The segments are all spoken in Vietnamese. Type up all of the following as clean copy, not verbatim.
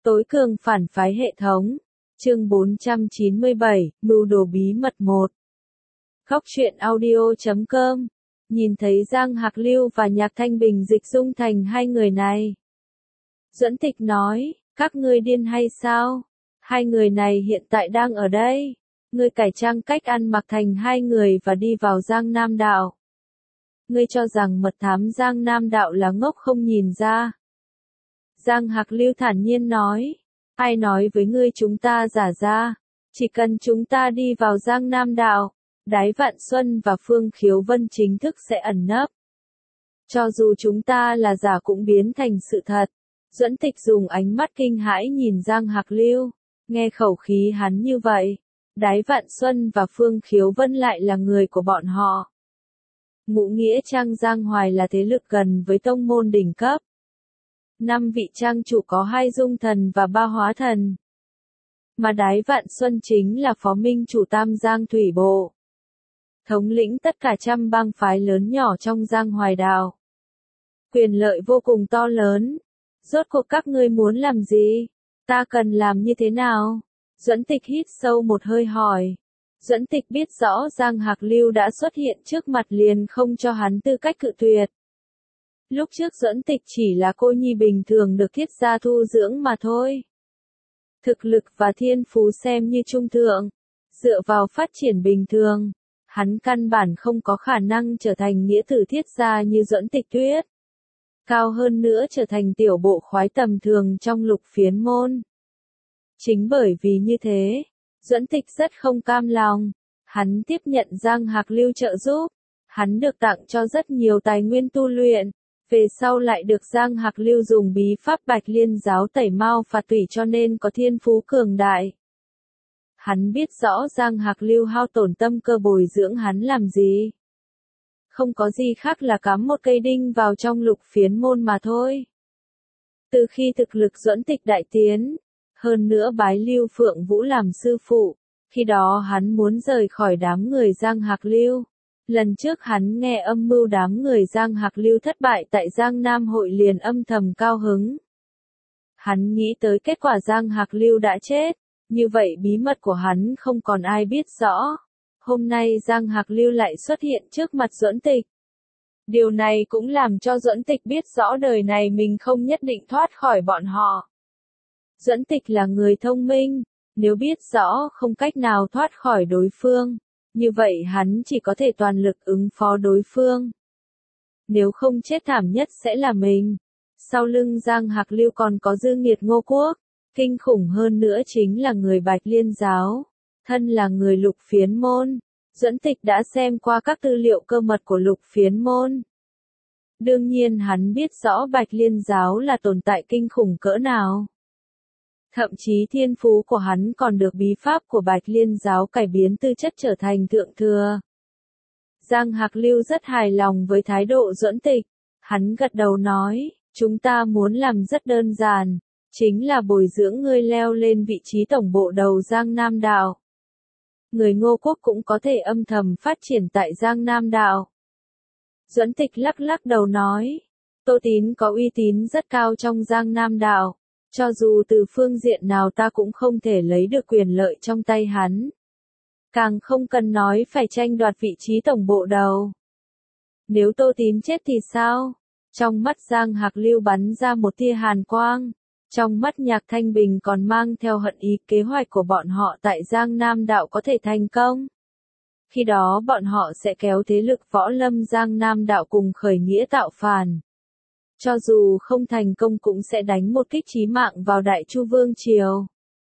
Tối cường phản phái hệ thống. Chương 497, mưu đồ bí mật 1. Góc truyện audio.com. Nhìn thấy Giang Hạc Lưu và Nhạc Thanh Bình dịch dung thành hai người này. Duẫn Tịch nói, các ngươi điên hay sao? Hai người này hiện tại đang ở đây. Ngươi cải trang cách ăn mặc thành hai người và đi vào Giang Nam Đạo. Ngươi cho rằng mật thám Giang Nam Đạo là ngốc không nhìn ra. Giang Hạc Lưu thản nhiên nói, ai nói với ngươi chúng ta giả ra, chỉ cần chúng ta đi vào Giang Nam Đạo, Đái Vạn Xuân và Phương Khiếu Vân chính thức sẽ ẩn nấp. Cho dù chúng ta là giả cũng biến thành sự thật. Duẫn Tịch dùng ánh mắt kinh hãi nhìn Giang Hạc Lưu, nghe khẩu khí hắn như vậy, Đái Vạn Xuân và Phương Khiếu Vân lại là người của bọn họ. Ngũ Nghĩa Trang Giang Hoài là thế lực gần với tông môn đỉnh cấp. 5 vị trang chủ có 2 dung thần và 3 hóa thần. Mà Đái Vạn Xuân chính là phó minh chủ Tam Giang Thủy Bộ. Thống lĩnh tất cả trăm bang phái lớn nhỏ trong Giang Hoài Đạo. Quyền lợi vô cùng to lớn. Rốt cuộc các ngươi muốn làm gì? Ta cần làm như thế nào? Duẫn Tịch hít sâu một hơi hỏi. Duẫn Tịch biết rõ Giang Hạc Lưu đã xuất hiện trước mặt liền không cho hắn tư cách cự tuyệt. Lúc trước Duẫn Tịch chỉ là cô nhi bình thường được thiết gia thu dưỡng mà thôi. Thực lực và thiên phú xem như trung thượng. Dựa vào phát triển bình thường, hắn căn bản không có khả năng trở thành nghĩa tử thiết gia như Duẫn Tịch Tuyết. Cao hơn nữa trở thành tiểu bộ khoái tầm thường trong Lục Phiến môn. Chính bởi vì như thế, Duẫn Tịch rất không cam lòng. Hắn tiếp nhận Giang Hạc Lưu trợ giúp. Hắn được tặng cho rất nhiều tài nguyên tu luyện. Về sau lại được Giang Hạc Lưu dùng bí pháp Bạch Liên giáo tẩy mao phạt tủy cho nên có thiên phú cường đại. Hắn biết rõ Giang Hạc Lưu hao tổn tâm cơ bồi dưỡng hắn làm gì. Không có gì khác là cắm một cây đinh vào trong Lục Phiến môn mà thôi. Từ khi thực lực Duẫn Tịch đại tiến, hơn nữa bái Lưu Phượng Vũ làm sư phụ, khi đó hắn muốn rời khỏi đám người Giang Hạc Lưu. Lần trước hắn nghe âm mưu đám người Giang Hạc Lưu thất bại tại Giang Nam hội liền âm thầm cao hứng. Hắn nghĩ tới kết quả Giang Hạc Lưu đã chết, như vậy bí mật của hắn không còn ai biết rõ. Hôm nay Giang Hạc Lưu lại xuất hiện trước mặt Duẫn Tịch. Điều này cũng làm cho Duẫn Tịch biết rõ đời này mình không nhất định thoát khỏi bọn họ. Duẫn Tịch là người thông minh, nếu biết rõ không cách nào thoát khỏi đối phương, như vậy hắn chỉ có thể toàn lực ứng phó đối phương. Nếu không chết thảm nhất sẽ là mình. Sau lưng Giang Hạc Lưu còn có Dư Nghiệt Ngô Quốc, kinh khủng hơn nữa chính là người Bạch Liên giáo, thân là người Lục Phiến môn. Duẫn Tịch đã xem qua các tư liệu cơ mật của Lục Phiến môn. Đương nhiên hắn biết rõ Bạch Liên giáo là tồn tại kinh khủng cỡ nào. Thậm chí thiên phú của hắn còn được bí pháp của Bạch Liên giáo cải biến tư chất trở thành thượng thừa. Giang Hạc Lưu rất hài lòng với thái độ Duẫn Tịch. Hắn gật đầu nói, chúng ta muốn làm rất đơn giản, chính là bồi dưỡng ngươi leo lên vị trí tổng bộ đầu Giang Nam Đạo. Người Ngô Quốc cũng có thể âm thầm phát triển tại Giang Nam Đạo. Duẫn Tịch lắc lắc đầu nói, Tô Tín có uy tín rất cao trong Giang Nam Đạo. Cho dù từ phương diện nào ta cũng không thể lấy được quyền lợi trong tay hắn. Càng không cần nói phải tranh đoạt vị trí tổng bộ đầu. Nếu Tô Tín chết thì sao? Trong mắt Giang Hạc Lưu bắn ra một tia hàn quang. Trong mắt Nhạc Thanh Bình còn mang theo hận ý kế hoạch của bọn họ tại Giang Nam Đạo có thể thành công. Khi đó bọn họ sẽ kéo thế lực võ lâm Giang Nam Đạo cùng khởi nghĩa tạo phản. Cho dù không thành công cũng sẽ đánh một kích chí mạng vào Đại Chu Vương Triều.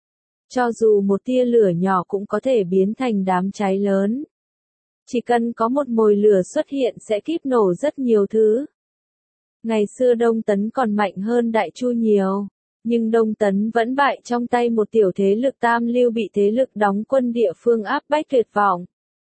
Cho dù một tia lửa nhỏ cũng có thể biến thành đám cháy lớn. Chỉ cần có một mồi lửa xuất hiện sẽ kíp nổ rất nhiều thứ. Ngày xưa Đông Tấn còn mạnh hơn Đại Chu nhiều, nhưng Đông Tấn vẫn bại trong tay một tiểu thế lực Tam Lưu bị thế lực đóng quân địa phương áp bách tuyệt vọng.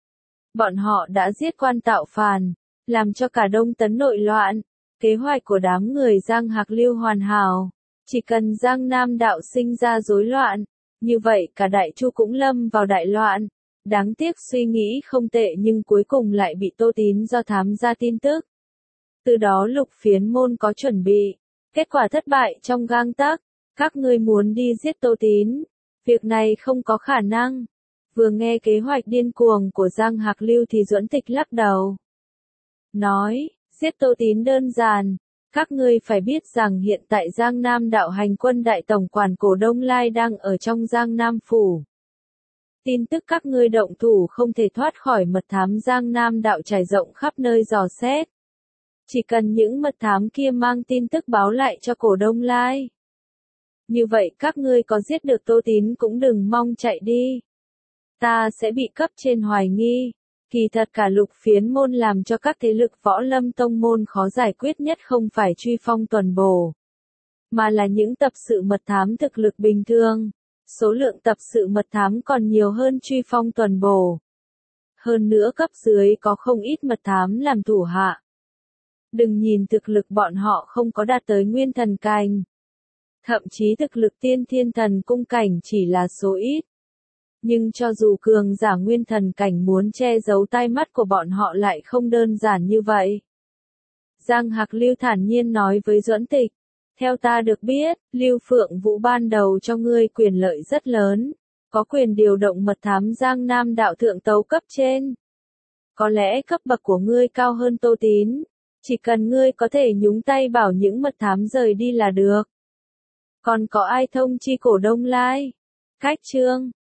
Bọn họ đã giết quan tạo phản, làm cho cả Đông Tấn nội loạn. Kế hoạch của đám người Giang Hạc Lưu hoàn hảo, chỉ cần Giang Nam Đạo sinh ra rối loạn, như vậy cả Đại Chu cũng lâm vào đại loạn. Đáng tiếc suy nghĩ không tệ nhưng cuối cùng lại bị Tô Tín do thám ra tin tức. Từ đó Lục Phiến môn có chuẩn bị, kết quả thất bại trong gang tấc. Các ngươi muốn đi giết Tô Tín, việc này không có khả năng. Vừa nghe kế hoạch điên cuồng của Giang Hạc Lưu thì Duẫn Tịch lắc đầu. Nói, giết Tô Tín đơn giản. Các ngươi phải biết rằng hiện tại Giang Nam đạo hành quân đại tổng quản Cổ Đông Lai đang ở trong Giang Nam phủ. Tin tức các ngươi động thủ không thể thoát khỏi mật thám Giang Nam đạo trải rộng khắp nơi dò xét. Chỉ cần những mật thám kia mang tin tức báo lại cho Cổ Đông Lai. Như vậy các ngươi có giết được Tô Tín cũng đừng mong chạy đi. Ta sẽ bị cấp trên hoài nghi. Kỳ thật cả Lục Phiến môn làm cho các thế lực võ lâm tông môn khó giải quyết nhất không phải Truy Phong tuần bổ, mà là những tập sự mật thám thực lực bình thường. Số lượng tập sự mật thám còn nhiều hơn Truy Phong tuần bổ. Hơn nữa cấp dưới có không ít mật thám làm thủ hạ. Đừng nhìn thực lực bọn họ không có đạt tới nguyên thần cảnh. Thậm chí thực lực tiên thiên thần cung cảnh chỉ là số ít. Nhưng cho dù cường giả nguyên thần cảnh muốn che giấu tai mắt của bọn họ lại không đơn giản như vậy. Giang Hạc Lưu thản nhiên nói với Duẫn Tịch. Theo ta được biết, Lưu Phượng Vũ ban đầu cho ngươi quyền lợi rất lớn. Có quyền điều động mật thám Giang Nam đạo thượng tấu cấp trên. Có lẽ cấp bậc của ngươi cao hơn Tô Tín. Chỉ cần ngươi có thể nhúng tay bảo những mật thám rời đi là được. Còn có ai thông chi Cổ Đông Lai? Cách chương